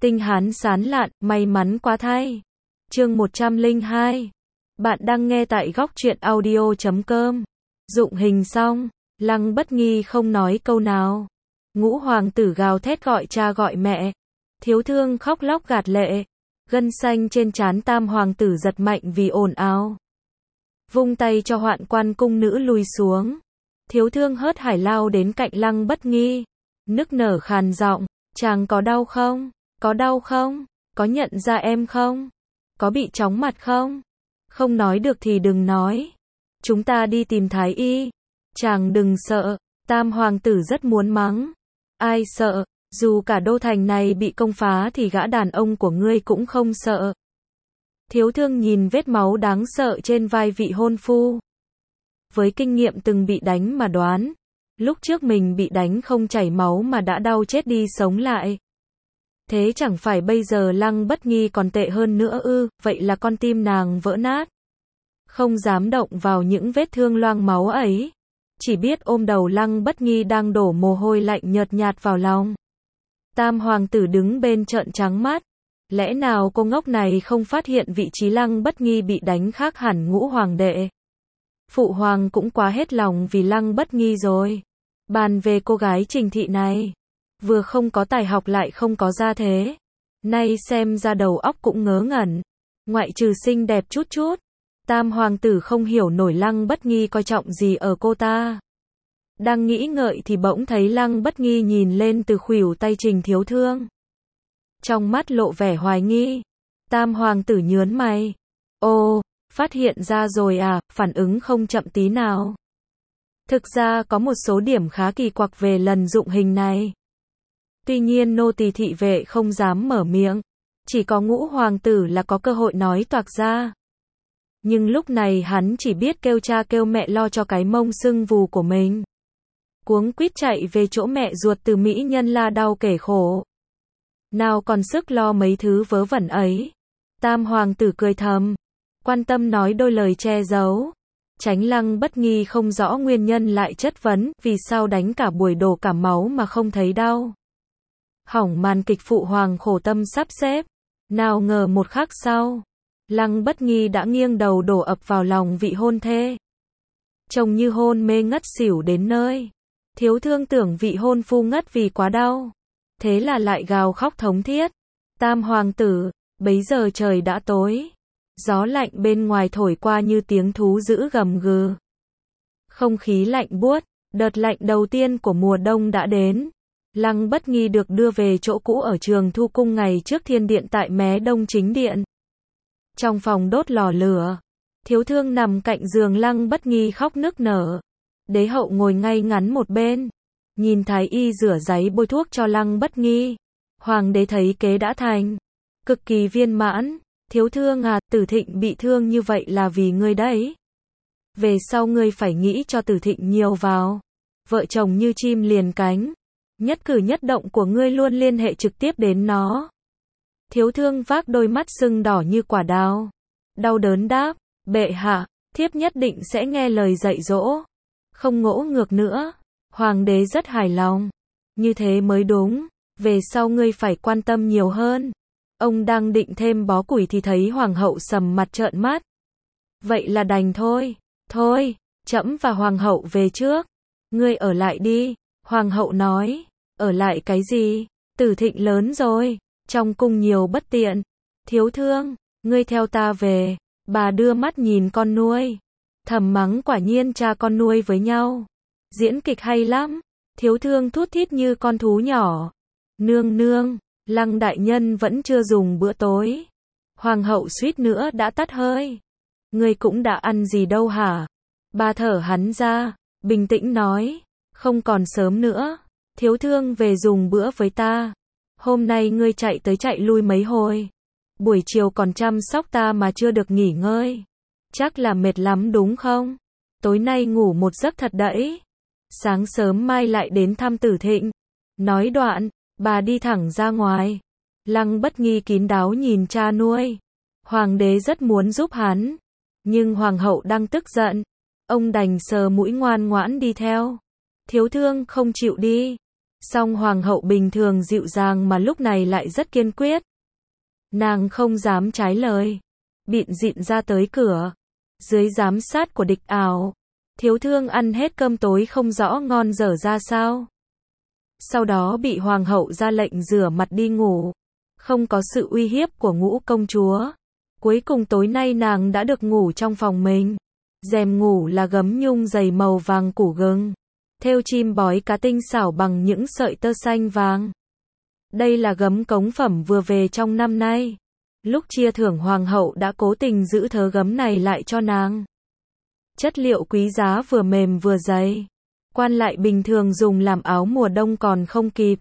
Tinh hán sán lạn, may mắn quá thay. Chương 102. Bạn đang nghe tại góc truyện audio.com. Dụng hình xong, Lăng Bất Nghi không nói câu nào. Ngũ hoàng tử gào thét gọi cha gọi mẹ. Thiếu thương khóc lóc gạt lệ. Gân xanh trên trán tam hoàng tử giật mạnh vì ồn ào. Vung tay cho Hoạn Quan cung nữ lùi xuống. Thiếu thương hớt hải lao đến cạnh Lăng Bất Nghi. Nức nở khàn giọng, chàng có đau không? Có đau không? Có nhận ra em không? Có bị chóng mặt không? Không nói được thì đừng nói. Chúng ta đi tìm thái y. Chàng đừng sợ. Tam hoàng tử rất muốn mắng. Ai sợ? Dù cả đô thành này bị công phá thì gã đàn ông của ngươi cũng không sợ. Thiếu thương nhìn vết máu đáng sợ trên vai vị hôn phu. Với kinh nghiệm từng bị đánh mà đoán, lúc trước mình bị đánh không chảy máu mà đã đau chết đi sống lại. Thế chẳng phải bây giờ Lăng Bất Nghi còn tệ hơn nữa ư? Vậy là con tim nàng vỡ nát. Không dám động vào những vết thương loang máu ấy. Chỉ biết ôm đầu Lăng Bất Nghi đang đổ mồ hôi lạnh nhợt nhạt vào lòng. Tam hoàng tử đứng bên trợn trắng mắt. Lẽ nào cô ngốc này không phát hiện vị trí Lăng Bất Nghi bị đánh khác hẳn ngũ hoàng đệ? Phụ hoàng cũng quá hết lòng vì Lăng Bất Nghi rồi. Bàn về cô gái Trình Thị này, vừa không có tài học lại không có gia thế. Nay xem ra đầu óc cũng ngớ ngẩn. Ngoại trừ xinh đẹp chút chút, tam hoàng tử không hiểu nổi Lăng Bất Nghi coi trọng gì ở cô ta. Đang nghĩ ngợi thì bỗng thấy Lăng Bất Nghi nhìn lên từ khuỷu tay Trình Thiếu Thương. Trong mắt lộ vẻ hoài nghi. Tam hoàng tử nhớn mày. Ồ, phát hiện ra rồi à? Phản ứng không chậm tí nào. Thực ra có một số điểm khá kỳ quặc về lần dụng hình này. Tuy nhiên nô tỳ thị vệ không dám mở miệng. Chỉ có ngũ hoàng tử là có cơ hội nói toạc ra. Nhưng lúc này hắn chỉ biết kêu cha kêu mẹ lo cho cái mông sưng vù của mình. Cuống quýt chạy về chỗ mẹ ruột từ mỹ nhân la đau kể khổ. Nào còn sức lo mấy thứ vớ vẩn ấy. Tam hoàng tử cười thầm. Quan tâm nói đôi lời che giấu. Tránh Lăng Bất Nghi không rõ nguyên nhân lại chất vấn, vì sao đánh cả buổi đổ cả máu mà không thấy đau. Hỏng màn kịch phụ hoàng khổ tâm sắp xếp. Nào ngờ một khắc sau, Lăng Bất Nghi đã nghiêng đầu đổ ập vào lòng vị hôn thê. Trông như hôn mê ngất xỉu đến nơi. Thiếu thương tưởng vị hôn phu ngất vì quá đau. Thế là lại gào khóc thống thiết. Tam hoàng tử, bấy giờ trời đã tối. Gió lạnh bên ngoài thổi qua như tiếng thú dữ gầm gừ. Không khí lạnh buốt, đợt lạnh đầu tiên của mùa đông đã đến. Lăng Bất Nghi được đưa về chỗ cũ ở Trường Thu Cung ngày trước thiên điện tại Mé Đông chính điện. Trong phòng đốt lò lửa, Thiếu Thương nằm cạnh giường Lăng Bất Nghi khóc nức nở. Đế hậu ngồi ngay ngắn một bên, nhìn thái y rửa giấy bôi thuốc cho Lăng Bất Nghi. Hoàng đế thấy kế đã thành, cực kỳ viên mãn. Thiếu Thương à, Tử Thịnh bị thương như vậy là vì ngươi đấy. Về sau ngươi phải nghĩ cho Tử Thịnh nhiều vào. Vợ chồng như chim liền cánh. Nhất cử nhất động của ngươi luôn liên hệ trực tiếp đến nó. Thiếu Thương vác đôi mắt sưng đỏ như quả đào. Đau đớn đáp, bệ hạ, thiếp nhất định sẽ nghe lời dạy dỗ. Không ngỗ ngược nữa. Hoàng đế rất hài lòng. Như thế mới đúng. Về sau ngươi phải quan tâm nhiều hơn. Ông đang định thêm bó củi thì thấy hoàng hậu sầm mặt trợn mắt. Vậy là đành thôi. Thôi, trẫm và hoàng hậu về trước. Ngươi ở lại đi. Hoàng hậu nói. Ở lại cái gì? Tử Thịnh lớn rồi. Trong cung nhiều bất tiện. Thiếu Thương, ngươi theo ta về. Bà đưa mắt nhìn con nuôi. Thầm mắng quả nhiên cha con nuôi với nhau. Diễn kịch hay lắm. Thiếu Thương thút thít như con thú nhỏ. Nương nương. Lăng đại nhân vẫn chưa dùng bữa tối. Hoàng hậu suýt nữa đã tắt hơi. Ngươi cũng đã ăn gì đâu hả? Bà thở hắn ra, bình tĩnh nói. Không còn sớm nữa. Thiếu Thương về dùng bữa với ta. Hôm nay ngươi chạy tới chạy lui mấy hồi. Buổi chiều còn chăm sóc ta mà chưa được nghỉ ngơi. Chắc là mệt lắm đúng không? Tối nay ngủ một giấc thật đẫy. Sáng sớm mai lại đến thăm Tử Thịnh. Nói đoạn, bà đi thẳng ra ngoài. Lăng Bất Nghi kín đáo nhìn cha nuôi. Hoàng đế rất muốn giúp hắn. Nhưng hoàng hậu đang tức giận. Ông đành sờ mũi ngoan ngoãn đi theo. Thiếu Thương không chịu đi. Song hoàng hậu bình thường dịu dàng mà lúc này lại rất kiên quyết. Nàng không dám trái lời. Bịn dịn ra tới cửa. Dưới giám sát của Địch Ảo, Thiếu Thương ăn hết cơm tối không rõ ngon dở ra sao. Sau đó bị hoàng hậu ra lệnh rửa mặt đi ngủ. Không có sự uy hiếp của Ngũ công chúa. Cuối cùng tối nay nàng đã được ngủ trong phòng mình. Rèm ngủ là gấm nhung dày màu vàng củ gừng, thêu chim bói cá tinh xảo bằng những sợi tơ xanh vàng. Đây là gấm cống phẩm vừa về trong năm nay. Lúc chia thưởng hoàng hậu đã cố tình giữ thớ gấm này lại cho nàng. Chất liệu quý giá vừa mềm vừa dày. Quan lại bình thường dùng làm áo mùa đông còn không kịp.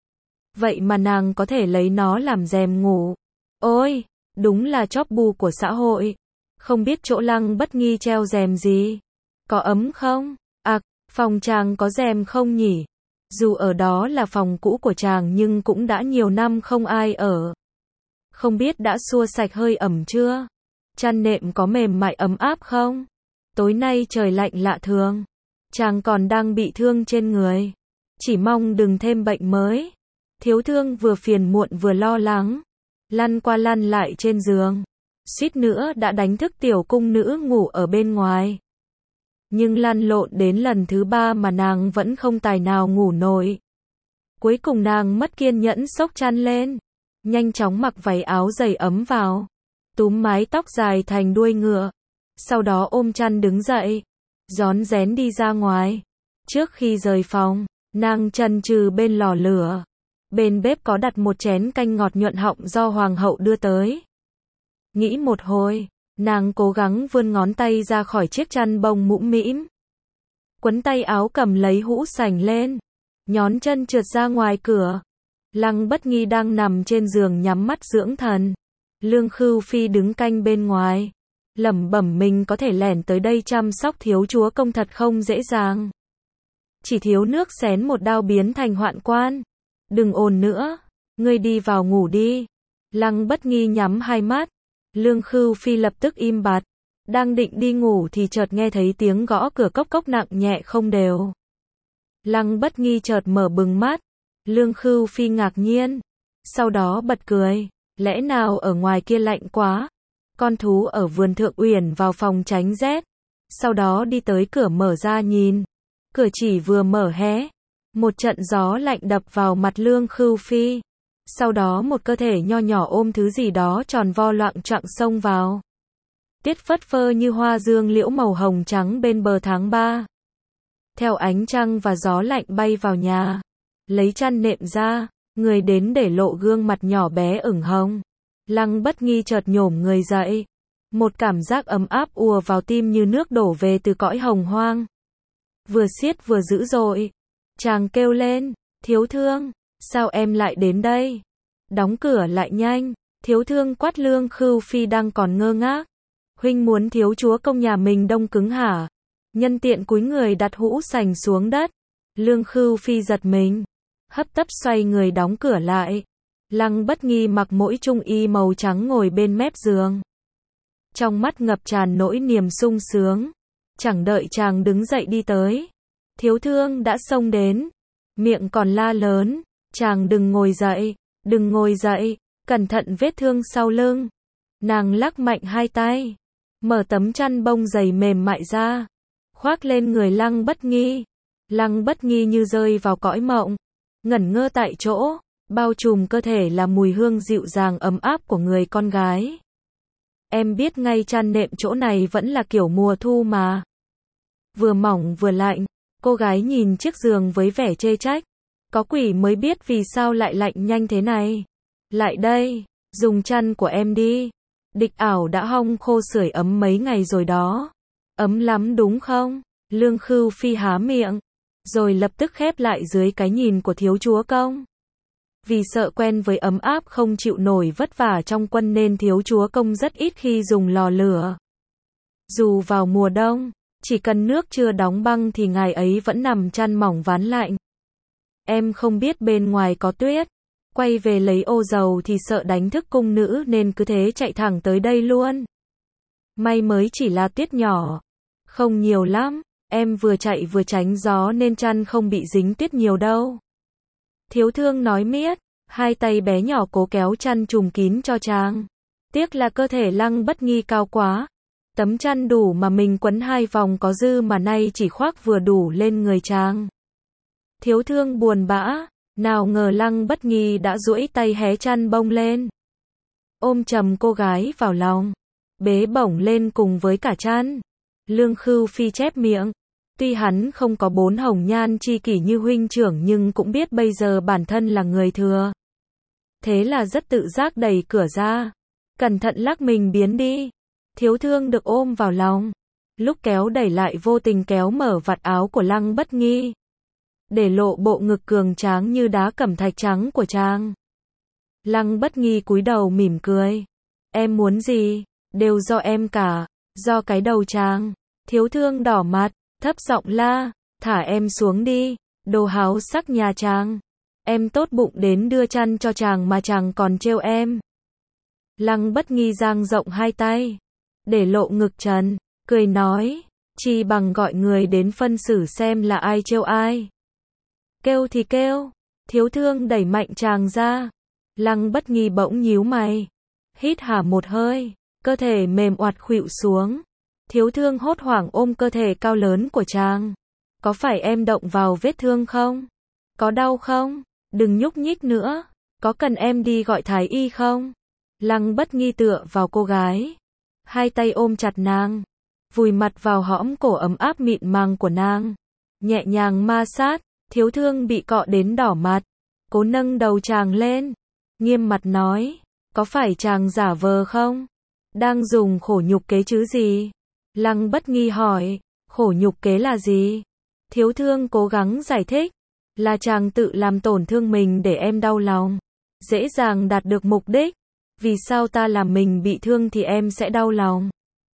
Vậy mà nàng có thể lấy nó làm rèm ngủ. Ôi, đúng là chóp bu của xã hội. Không biết chỗ Lăng Bất Nghi treo rèm gì? Có ấm không? Phòng chàng có rèm không nhỉ? Dù ở đó là phòng cũ của chàng nhưng cũng đã nhiều năm không ai ở. Không biết đã xua sạch hơi ẩm chưa? Chăn nệm có mềm mại ấm áp không? Tối nay trời lạnh lạ thường. Chàng còn đang bị thương trên người. Chỉ mong đừng thêm bệnh mới. Thiếu Thương vừa phiền muộn vừa lo lắng. Lăn qua lăn lại trên giường. Suýt nữa đã đánh thức tiểu cung nữ ngủ ở bên ngoài. Nhưng lăn lộn đến lần thứ 3 mà nàng vẫn không tài nào ngủ nổi. Cuối cùng nàng mất kiên nhẫn xốc chăn lên. Nhanh chóng mặc váy áo dày ấm vào. Túm mái tóc dài thành đuôi ngựa. Sau đó ôm chăn đứng dậy. Rón rén đi ra ngoài. Trước khi rời phòng, nàng chần chừ bên lò lửa. Bên bếp có đặt một chén canh ngọt nhuận họng do hoàng hậu đưa tới. Nghĩ một hồi, nàng cố gắng vươn ngón tay ra khỏi chiếc chăn bông mũm mĩm. Quấn tay áo cầm lấy hũ sành lên. Nhón chân trượt ra ngoài cửa. Lăng Bất Nghi đang nằm trên giường nhắm mắt dưỡng thần. Lương Khưu Phi đứng canh bên ngoài. Lẩm bẩm mình có thể lẻn tới đây chăm sóc thiếu chúa công thật không dễ dàng. Chỉ thiếu nước xén một đao biến thành hoạn quan. Đừng ồn nữa. Ngươi đi vào ngủ đi. Lăng Bất Nghi nhắm hai mắt. Lương Khưu Phi lập tức im bặt. Đang định đi ngủ thì chợt nghe thấy tiếng gõ cửa cốc cốc nặng nhẹ không đều. Lăng Bất Nghi chợt mở bừng mắt. Lương Khưu Phi ngạc nhiên. Sau đó bật cười. Lẽ nào ở ngoài kia lạnh quá? Con thú ở vườn Thượng Uyển vào phòng tránh rét. Sau đó đi tới cửa mở ra nhìn. Cửa chỉ vừa mở hé. Một trận gió lạnh đập vào mặt Lương Khưu Phi. Sau đó một cơ thể nho nhỏ ôm thứ gì đó tròn vo loạng choạng xông vào. Tiết phất phơ như hoa dương liễu màu hồng trắng bên bờ tháng 3. Theo ánh trăng và gió lạnh bay vào nhà. Lấy chăn nệm ra, người đến để lộ gương mặt nhỏ bé ửng hồng. Lăng Bất Nghi chợt nhổm người dậy. Một cảm giác ấm áp ùa vào tim như nước đổ về từ cõi hồng hoang. Vừa siết vừa dữ dội. Chàng kêu lên, Thiếu Thương, sao em lại đến đây? Đóng cửa lại nhanh. Thiếu Thương quát Lương Khưu Phi đang còn ngơ ngác. Huynh muốn thiếu chúa công nhà mình đông cứng hả? Nhân tiện cúi người đặt hũ sành xuống đất. Lương Khưu Phi giật mình. Hấp tấp xoay người đóng cửa lại. Lăng Bất Nghi mặc mỗi trung y màu trắng ngồi bên mép giường. Trong mắt ngập tràn nỗi niềm sung sướng. Chẳng đợi chàng đứng dậy đi tới. Thiếu Thương đã xông đến. Miệng còn la lớn. Chàng đừng ngồi dậy. Đừng ngồi dậy. Cẩn thận vết thương sau lưng. Nàng lắc mạnh hai tay. Mở tấm chăn bông dày mềm mại ra. Khoác lên người Lăng Bất Nghi. Lăng Bất Nghi như rơi vào cõi mộng. Ngẩn ngơ tại chỗ. Bao trùm cơ thể là mùi hương dịu dàng ấm áp của người con gái. Em biết ngay chăn nệm chỗ này vẫn là kiểu mùa thu mà. Vừa mỏng vừa lạnh. Cô gái nhìn chiếc giường với vẻ chê trách. Có quỷ mới biết vì sao lại lạnh nhanh thế này. Lại đây, dùng chăn của em đi. Địch Ảo đã hong khô sưởi ấm mấy ngày rồi đó. Ấm lắm đúng không? Lương Khưu Phi há miệng. Rồi lập tức khép lại dưới cái nhìn của thiếu chúa công. Vì sợ quen với ấm áp không chịu nổi vất vả trong quân nên thiếu chúa công rất ít khi dùng lò lửa. Dù vào mùa đông, chỉ cần nước chưa đóng băng thì ngài ấy vẫn nằm chăn mỏng ván lạnh. Em không biết bên ngoài có tuyết. Quay về lấy ô dầu thì sợ đánh thức cung nữ nên cứ thế chạy thẳng tới đây luôn. May mới chỉ là tuyết nhỏ. Không nhiều lắm. Em vừa chạy vừa tránh gió nên chăn không bị dính tuyết nhiều đâu. Thiếu thương nói miết, hai tay bé nhỏ cố kéo chăn trùm kín cho chàng. Tiếc là cơ thể Lăng Bất Nghi cao quá. Tấm chăn đủ mà mình quấn 2 vòng có dư mà nay chỉ khoác vừa đủ lên người chàng. Thiếu thương buồn bã, nào ngờ Lăng Bất Nghi đã duỗi tay hé chăn bông lên. Ôm chầm cô gái vào lòng, bế bổng lên cùng với cả chăn. Lương Khưu Phi chép miệng, tuy hắn không có 4 hồng nhan chi kỷ như huynh trưởng nhưng cũng biết bây giờ bản thân là người thừa. Thế là rất tự giác đẩy cửa ra, cẩn thận lắc mình biến đi. Thiếu thương được ôm vào lòng, lúc kéo đẩy lại vô tình kéo mở vạt áo của Lăng Bất Nghi, để lộ bộ ngực cường tráng như đá cẩm thạch trắng của chàng. Lăng Bất Nghi cúi đầu mỉm cười. Em muốn gì, đều do em cả, do cái đầu chàng. Thiếu thương đỏ mặt, thấp giọng la, thả em xuống đi, đồ háo sắc nhà chàng. Em tốt bụng đến đưa chăn cho chàng mà chàng còn trêu em. Lăng Bất Nghi dang rộng hai tay, để lộ ngực trần, cười nói, chi bằng gọi người đến phân xử xem là ai trêu ai. Kêu thì kêu, thiếu thương đẩy mạnh chàng ra. Lăng Bất Nghi bỗng nhíu mày, hít hà một hơi, cơ thể mềm oặt khuỵu xuống. Thiếu thương hốt hoảng ôm cơ thể cao lớn của chàng. Có phải em động vào vết thương không? Có đau không? Đừng nhúc nhích nữa. Có cần em đi gọi thái y không? Lăng Bất Nghi tựa vào cô gái, hai tay ôm chặt nàng, vùi mặt vào hõm cổ ấm áp mịn màng của nàng, nhẹ nhàng ma sát. Thiếu thương bị cọ đến đỏ mặt, cố nâng đầu chàng lên, nghiêm mặt nói, có phải chàng giả vờ không? Đang dùng khổ nhục kế chứ gì? Lăng Bất Nghi hỏi, khổ nhục kế là gì? Thiếu thương cố gắng giải thích, là chàng tự làm tổn thương mình để em đau lòng, dễ dàng đạt được mục đích. Vì sao ta làm mình bị thương thì em sẽ đau lòng?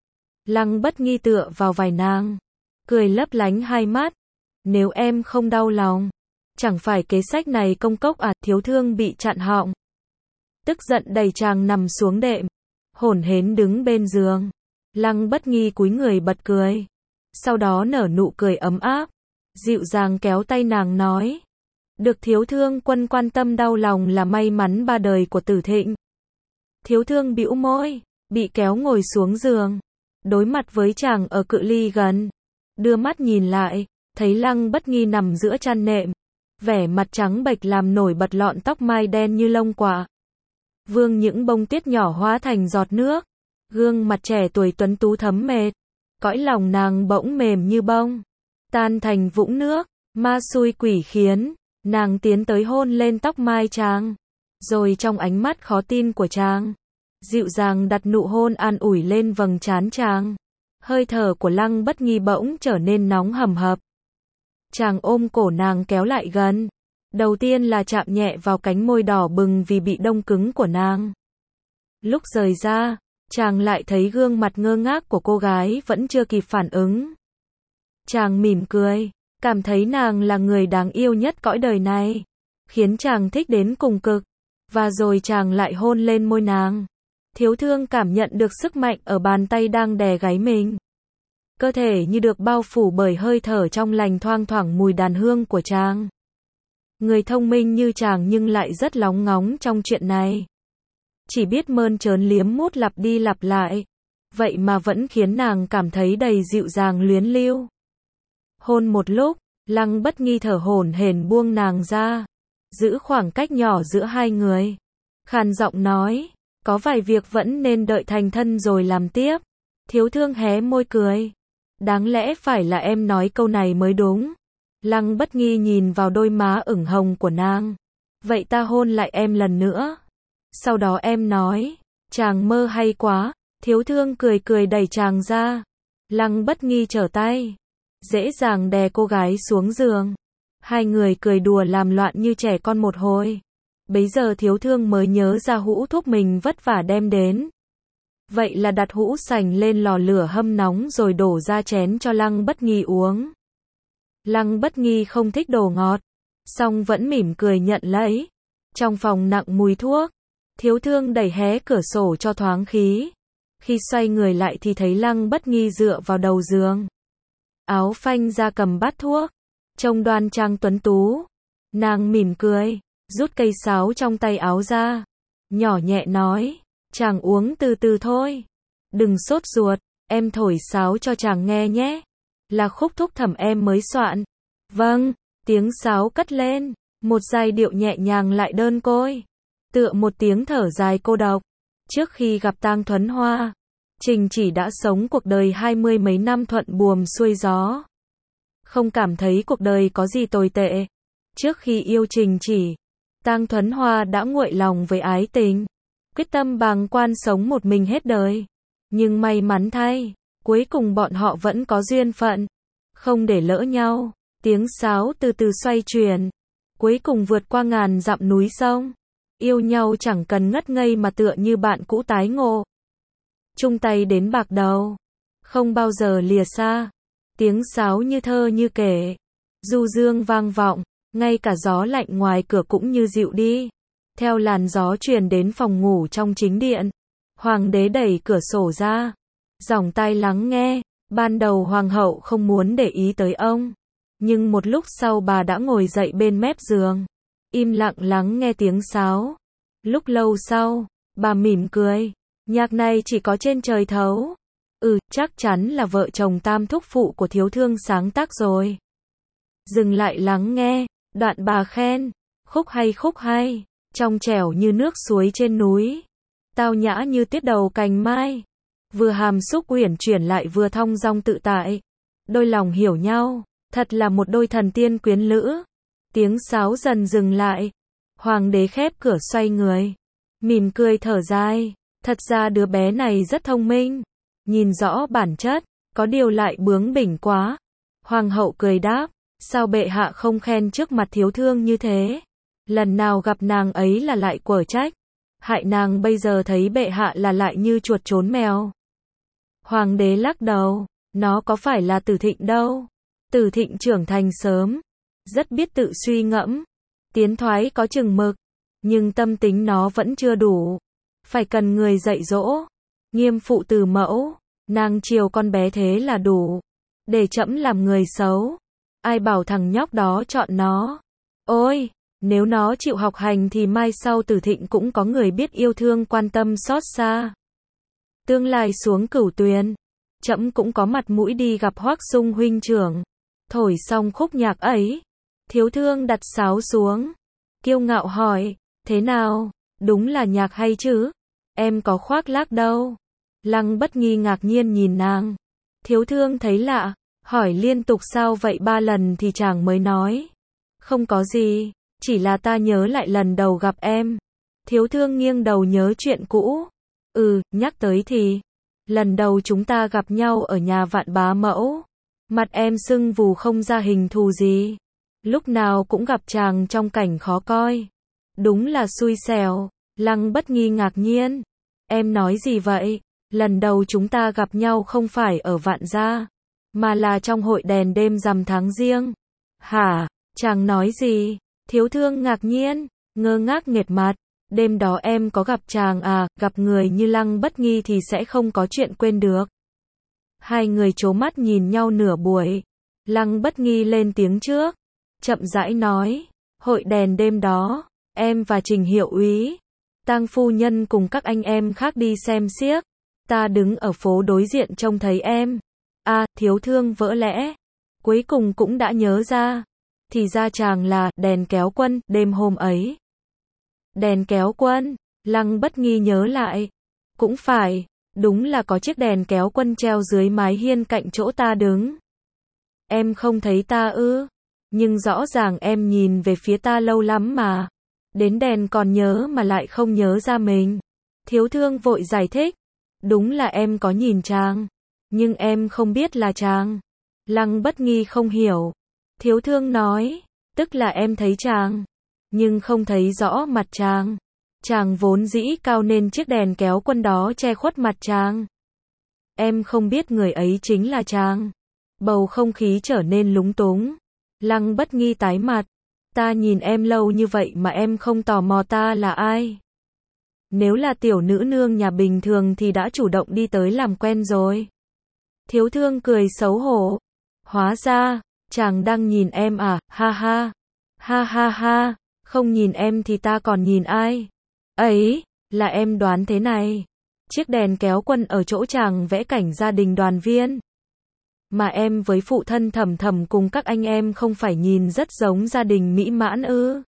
Lăng Bất Nghi tựa vào vai nàng, cười lấp lánh hai mắt. Nếu em không đau lòng, chẳng phải kế sách này công cốc à? Thiếu thương bị chặn họng, tức giận đẩy chàng nằm xuống đệm, hổn hển đứng bên giường. Lăng Bất Nghi cúi người bật cười, sau đó nở nụ cười ấm áp, dịu dàng kéo tay nàng nói, được thiếu thương quân quan tâm đau lòng là may mắn ba đời của Tử Thịnh. Thiếu thương bĩu môi, bị kéo ngồi xuống giường, đối mặt với chàng ở cự ly gần, đưa mắt nhìn lại, thấy Lăng Bất Nghi nằm giữa chăn nệm, vẻ mặt trắng bệch làm nổi bật lọn tóc mai đen như lông quạ, vương những bông tuyết nhỏ hóa thành giọt nước, gương mặt trẻ tuổi tuấn tú thấm mệt, cõi lòng nàng bỗng mềm như bông, tan thành vũng nước, ma xui quỷ khiến, nàng tiến tới hôn lên tóc mai chàng, rồi trong ánh mắt khó tin của chàng, dịu dàng đặt nụ hôn an ủi lên vầng trán chàng. Hơi thở của Lăng Bất Nghi bỗng trở nên nóng hầm hập. Chàng ôm cổ nàng kéo lại gần. Đầu tiên là chạm nhẹ vào cánh môi đỏ bừng vì bị đông cứng của nàng. Lúc rời ra, chàng lại thấy gương mặt ngơ ngác của cô gái vẫn chưa kịp phản ứng. Chàng mỉm cười, cảm thấy nàng là người đáng yêu nhất cõi đời này, khiến chàng thích đến cùng cực. Và rồi chàng lại hôn lên môi nàng. Thiếu thương cảm nhận được sức mạnh ở bàn tay đang đè gáy mình. Cơ thể như được bao phủ bởi hơi thở trong lành thoang thoảng mùi đàn hương của chàng. Người thông minh như chàng nhưng lại rất lóng ngóng trong chuyện này. Chỉ biết mơn trớn liếm mút lặp đi lặp lại. Vậy mà vẫn khiến nàng cảm thấy đầy dịu dàng luyến lưu. Hôn một lúc, Lăng Bất Nghi thở hổn hển buông nàng ra, giữ khoảng cách nhỏ giữa hai người. Khàn giọng nói, có vài việc vẫn nên đợi thành thân rồi làm tiếp. Thiếu thương hé môi cười. Đáng lẽ phải là em nói câu này mới đúng. Lăng Bất Nghi nhìn vào đôi má ửng hồng của nàng. Vậy ta hôn lại em lần nữa. Sau đó em nói, chàng mơ hay quá. Thiếu thương cười cười đẩy chàng ra. Lăng Bất Nghi trở tay, dễ dàng đè cô gái xuống giường. Hai người cười đùa làm loạn như trẻ con một hồi. Bấy giờ thiếu thương mới nhớ ra hũ thuốc mình vất vả đem đến. Vậy là đặt hũ sành lên lò lửa hâm nóng rồi đổ ra chén cho Lăng Bất Nghi uống. Lăng Bất Nghi không thích đồ ngọt, song vẫn mỉm cười nhận lấy. Trong phòng nặng mùi thuốc, thiếu thương đẩy hé cửa sổ cho thoáng khí. Khi xoay người lại thì thấy Lăng Bất Nghi dựa vào đầu giường, áo phanh ra cầm bát thuốc, trông đoan trang tuấn tú. Nàng mỉm cười, rút cây sáo trong tay áo ra, nhỏ nhẹ nói, chàng uống từ từ thôi, đừng sốt ruột, em thổi sáo cho chàng nghe nhé, là khúc thúc thẩm em mới soạn. Vâng, tiếng sáo cất lên, một giai điệu nhẹ nhàng lại đơn côi, tựa một tiếng thở dài cô độc. Trước khi gặp Tang Thuấn Hoa, Trình Chỉ đã sống cuộc đời 20 mấy năm thuận buồm xuôi gió. Không cảm thấy cuộc đời có gì tồi tệ. Trước khi yêu Trình Chỉ, Tang Thuấn Hoa đã nguội lòng với ái tình, quyết tâm bàng quan sống một mình hết đời. Nhưng may mắn thay, cuối cùng bọn họ vẫn có duyên phận, không để lỡ nhau. Tiếng sáo từ từ xoay chuyển, cuối cùng vượt qua ngàn dặm núi sông. Yêu nhau chẳng cần ngất ngây mà tựa như bạn cũ tái ngộ. Chung tay đến bạc đầu, không bao giờ lìa xa. Tiếng sáo như thơ như kể, du dương vang vọng, ngay cả gió lạnh ngoài cửa cũng như dịu đi. Theo làn gió truyền đến phòng ngủ trong chính điện, hoàng đế đẩy cửa sổ ra, dòng tai lắng nghe. Ban đầu hoàng hậu không muốn để ý tới ông, nhưng một lúc sau bà đã ngồi dậy bên mép giường, im lặng lắng nghe tiếng sáo. Lúc lâu sau, bà mỉm cười, nhạc này chỉ có trên trời thấu. Chắc chắn là vợ chồng Tam thúc phụ của thiếu thương sáng tác rồi. Dừng lại lắng nghe, đoạn bà khen, khúc hay, trong trẻo như nước suối trên núi, tao nhã như tiết đầu cành mai, vừa hàm xúc uyển chuyển lại vừa thong dong tự tại. Đôi lòng hiểu nhau, thật là một đôi thần tiên quyến lữ. Tiếng sáo dần dừng lại, hoàng đế khép cửa xoay người, mỉm cười thở dài, thật ra đứa bé này rất thông minh, nhìn rõ bản chất, có điều lại bướng bỉnh quá. Hoàng hậu cười đáp, sao bệ hạ không khen trước mặt thiếu thương như thế? Lần nào gặp nàng ấy là lại quở trách, hại nàng bây giờ thấy bệ hạ là lại như chuột trốn mèo. Hoàng đế lắc đầu, nó có phải là Tử Thịnh đâu. Tử Thịnh trưởng thành sớm, rất biết tự suy ngẫm, tiến thoái có chừng mực, nhưng tâm tính nó vẫn chưa đủ, phải cần người dạy dỗ, nghiêm phụ từ mẫu. Nàng chiều con bé thế là đủ, để trẫm làm người xấu. Ai bảo thằng nhóc đó chọn nó. Ôi, nếu nó chịu học hành thì mai sau Tử Thịnh cũng có người biết yêu thương quan tâm xót xa. Tương lai xuống Cửu Tuyền, trẫm cũng có mặt mũi đi gặp Hoắc Sung huynh trưởng. Thổi xong khúc nhạc ấy, thiếu thương đặt sáo xuống, kiêu ngạo hỏi, thế nào, đúng là nhạc hay chứ? Em có khoác lác đâu. Lăng Bất Nghi ngạc nhiên nhìn nàng. Thiếu thương thấy lạ, hỏi liên tục sao vậy 3 lần thì chàng mới nói. Không có gì, chỉ là ta nhớ lại lần đầu gặp em. Thiếu thương nghiêng đầu nhớ chuyện cũ. Nhắc tới thì, lần đầu chúng ta gặp nhau ở nhà Vạn Bá Mẫu. Mặt em sưng vù không ra hình thù gì. Lúc nào cũng gặp chàng trong cảnh khó coi. Đúng là xui xẻo. Lăng Bất Nghi ngạc nhiên. Em nói gì vậy? Lần đầu chúng ta gặp nhau không phải ở Vạn Gia, mà là trong hội đèn đêm rằm tháng Giêng. Hả? Chàng nói gì? Thiếu thương ngạc nhiên, ngơ ngác nghệt mặt. Đêm đó em có gặp chàng à? Gặp người như Lăng Bất Nghi thì sẽ không có chuyện quên được. Hai người trố mắt nhìn nhau nửa buổi. Lăng Bất Nghi lên tiếng trước, chậm rãi nói, hội đèn đêm đó, em và Trình hiệu úy, Tang phu nhân cùng các anh em khác đi xem xiếc. Ta đứng ở phố đối diện trông thấy em. Thiếu thương vỡ lẽ. Cuối cùng cũng đã nhớ ra. Thì ra chàng là Đèn Kéo Quân đêm hôm ấy. Đèn kéo quân, Lăng Bất Nghi nhớ lại. Cũng phải, đúng là có chiếc đèn kéo quân treo dưới mái hiên cạnh chỗ ta đứng. Em không thấy ta ư? Nhưng rõ ràng em nhìn về phía ta lâu lắm mà. Đến đèn còn nhớ mà lại không nhớ ra mình. Thiếu thương vội giải thích. Đúng là em có nhìn chàng, nhưng em không biết là chàng. Lăng Bất Nghi không hiểu. Thiếu thương nói, tức là em thấy chàng, nhưng không thấy rõ mặt chàng. Chàng vốn dĩ cao nên chiếc đèn kéo quân đó che khuất mặt chàng. Em không biết người ấy chính là chàng. Bầu không khí trở nên lúng túng. Lăng Bất Nghi tái mặt. Ta nhìn em lâu như vậy mà em không tò mò ta là ai. Nếu là tiểu nữ nương nhà bình thường thì đã chủ động đi tới làm quen rồi. Thiếu thương cười xấu hổ. Hóa ra, chàng đang nhìn em à, ha ha. Ha ha ha, không nhìn em thì ta còn nhìn ai? Ấy, là em đoán thế này. Chiếc đèn kéo quân ở chỗ chàng vẽ cảnh gia đình đoàn viên. Mà em với phụ thân Thẩm Thẩm cùng các anh em không phải nhìn rất giống gia đình mỹ mãn ư?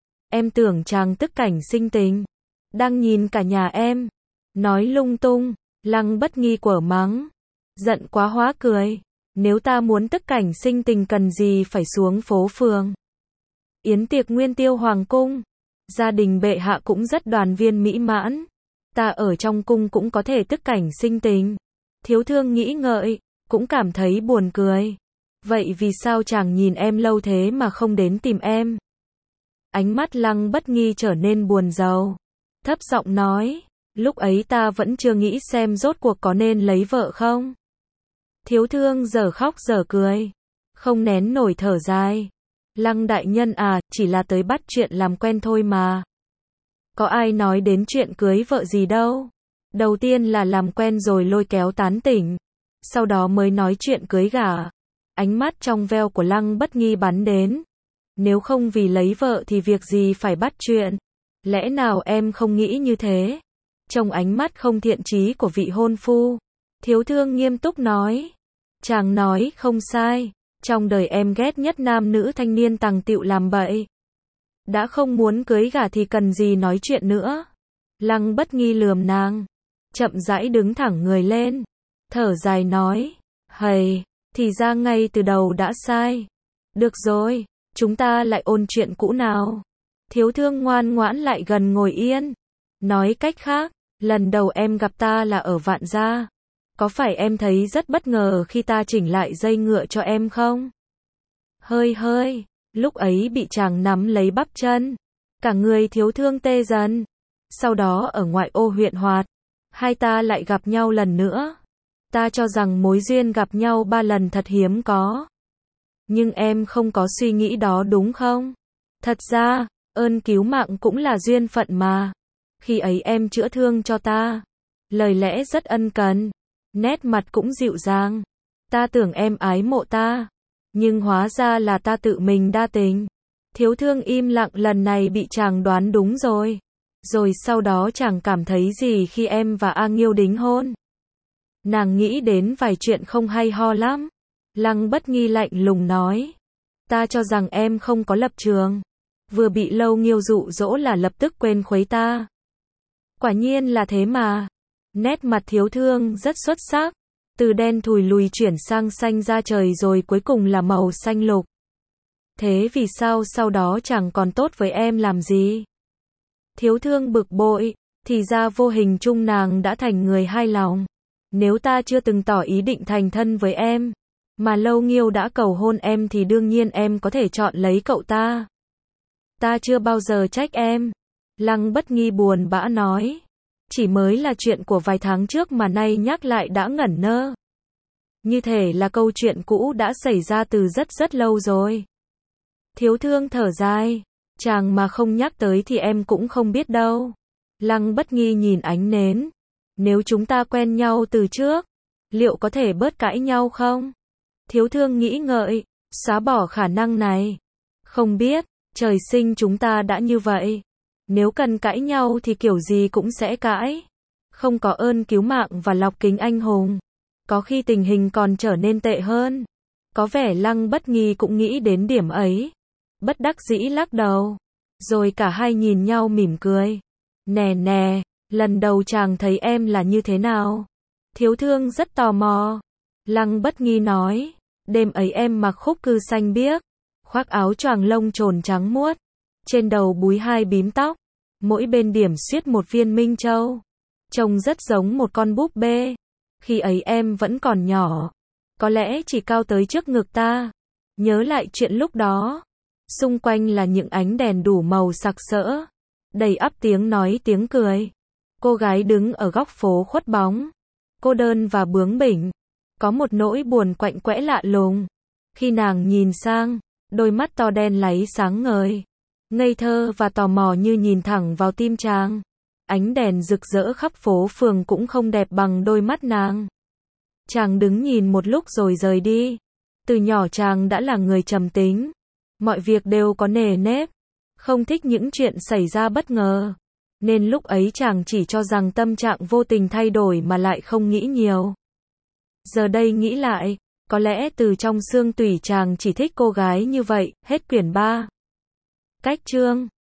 Em tưởng chàng tức cảnh sinh tình. Đang nhìn cả nhà em. Nói lung tung, Lăng Bất Nghi quở mắng. Giận quá hóa cười. Nếu ta muốn tức cảnh sinh tình cần gì phải xuống phố phường. Yến tiệc nguyên tiêu hoàng cung. Gia đình bệ hạ cũng rất đoàn viên mỹ mãn. Ta ở trong cung cũng có thể tức cảnh sinh tình. Thiếu thương nghĩ ngợi, cũng cảm thấy buồn cười. Vậy vì sao chàng nhìn em lâu thế mà không đến tìm em? Ánh mắt Lăng Bất Nghi trở nên buồn rầu. Thấp giọng nói, lúc ấy ta vẫn chưa nghĩ xem rốt cuộc có nên lấy vợ không? Thiếu thương giờ khóc giờ cười. Không nén nổi thở dài. Lăng đại nhân à, chỉ là tới bắt chuyện làm quen thôi mà. Có ai nói đến chuyện cưới vợ gì đâu. Đầu tiên là làm quen rồi lôi kéo tán tỉnh. Sau đó mới nói chuyện cưới gả. Ánh mắt trong veo của Lăng Bất Nghi bắn đến. Nếu không vì lấy vợ thì việc gì phải bắt chuyện. Lẽ nào em không nghĩ như thế? Trong ánh mắt không thiện chí của vị hôn phu, thiếu thương nghiêm túc nói. Chàng nói không sai. Trong đời em ghét nhất nam nữ thanh niên tằng tựu làm bậy. Đã không muốn cưới gả thì cần gì nói chuyện nữa. Lăng Bất Nghi lườm nàng. Chậm rãi đứng thẳng người lên. Thở dài nói. Hầy, thì ra ngay từ đầu đã sai. Được rồi, chúng ta lại ôn chuyện cũ nào. Thiếu thương ngoan ngoãn lại gần ngồi yên. Nói cách khác, lần đầu em gặp ta là ở Vạn Gia. Có phải em thấy rất bất ngờ khi ta chỉnh lại dây ngựa cho em không? Hơi hơi, lúc ấy bị chàng nắm lấy bắp chân. Cả người thiếu thương tê dần. Sau đó ở ngoại ô huyện Hoạt, hai ta lại gặp nhau lần nữa. Ta cho rằng mối duyên gặp nhau 3 lần thật hiếm có. Nhưng em không có suy nghĩ đó đúng không? Thật ra, ơn cứu mạng cũng là duyên phận mà. Khi ấy em chữa thương cho ta. Lời lẽ rất ân cần. Nét mặt cũng dịu dàng. Ta tưởng em ái mộ ta. Nhưng hóa ra là ta tự mình đa tình. Thiếu thương im lặng, lần này bị chàng đoán đúng rồi. Rồi sau đó chàng cảm thấy gì khi em và A Nghiêu đính hôn? Nàng nghĩ đến vài chuyện không hay ho lắm. Lăng Bất Nghi lạnh lùng nói. Ta cho rằng em không có lập trường. Vừa bị Lâu Nghiêu dụ dỗ là lập tức quên khuấy ta. Quả nhiên là thế mà. Nét mặt thiếu thương rất xuất sắc. Từ đen thùi lùi chuyển sang xanh da trời rồi cuối cùng là màu xanh lục. Thế vì sao sau đó chẳng còn tốt với em làm gì? Thiếu thương bực bội. Thì ra vô hình chung nàng đã thành người hai lòng. Nếu ta chưa từng tỏ ý định thành thân với em, mà Lâu Nghiêu đã cầu hôn em thì đương nhiên em có thể chọn lấy cậu ta. Ta chưa bao giờ trách em. Lăng Bất Nghi buồn bã nói. Chỉ mới là chuyện của vài tháng trước mà nay nhắc lại đã ngẩn ngơ. Như thể là câu chuyện cũ đã xảy ra từ rất rất lâu rồi. Thiếu thương thở dài. Chàng mà không nhắc tới thì em cũng không biết đâu. Lăng Bất Nghi nhìn ánh nến. Nếu chúng ta quen nhau từ trước, liệu có thể bớt cãi nhau không? Thiếu thương nghĩ ngợi, xóa bỏ khả năng này. Không biết, trời sinh chúng ta đã như vậy. Nếu cần cãi nhau thì kiểu gì cũng sẽ cãi. Không có ơn cứu mạng và lọc kính anh hùng. Có khi tình hình còn trở nên tệ hơn. Có vẻ Lăng Bất Nghi cũng nghĩ đến điểm ấy. Bất đắc dĩ lắc đầu. Rồi cả hai nhìn nhau mỉm cười. Nè nè, lần đầu chàng thấy em là như thế nào? Thiếu thương rất tò mò. Lăng Bất Nghi nói. Đêm ấy em mặc khúc cư xanh biếc. Khoác áo choàng lông trồn trắng muốt. Trên đầu búi 2 bím tóc. Mỗi bên điểm xuyết một viên minh châu. Trông rất giống một con búp bê. Khi ấy em vẫn còn nhỏ. Có lẽ chỉ cao tới trước ngực ta. Nhớ lại chuyện lúc đó. Xung quanh là những ánh đèn đủ màu sặc sỡ. Đầy ắp tiếng nói tiếng cười. Cô gái đứng ở góc phố khuất bóng. Cô đơn và bướng bỉnh. Có một nỗi buồn quạnh quẽ lạ lùng. Khi nàng nhìn sang, đôi mắt to đen láy sáng ngời. Ngây thơ và tò mò như nhìn thẳng vào tim chàng. Ánh đèn rực rỡ khắp phố phường cũng không đẹp bằng đôi mắt nàng. Chàng đứng nhìn một lúc rồi rời đi. Từ nhỏ chàng đã là người trầm tính. Mọi việc đều có nề nếp, không thích những chuyện xảy ra bất ngờ. Nên lúc ấy chàng chỉ cho rằng tâm trạng vô tình thay đổi mà lại không nghĩ nhiều. Giờ đây nghĩ lại, có lẽ từ trong xương tủy chàng chỉ thích cô gái như vậy. Hết quyển 3. Cách chương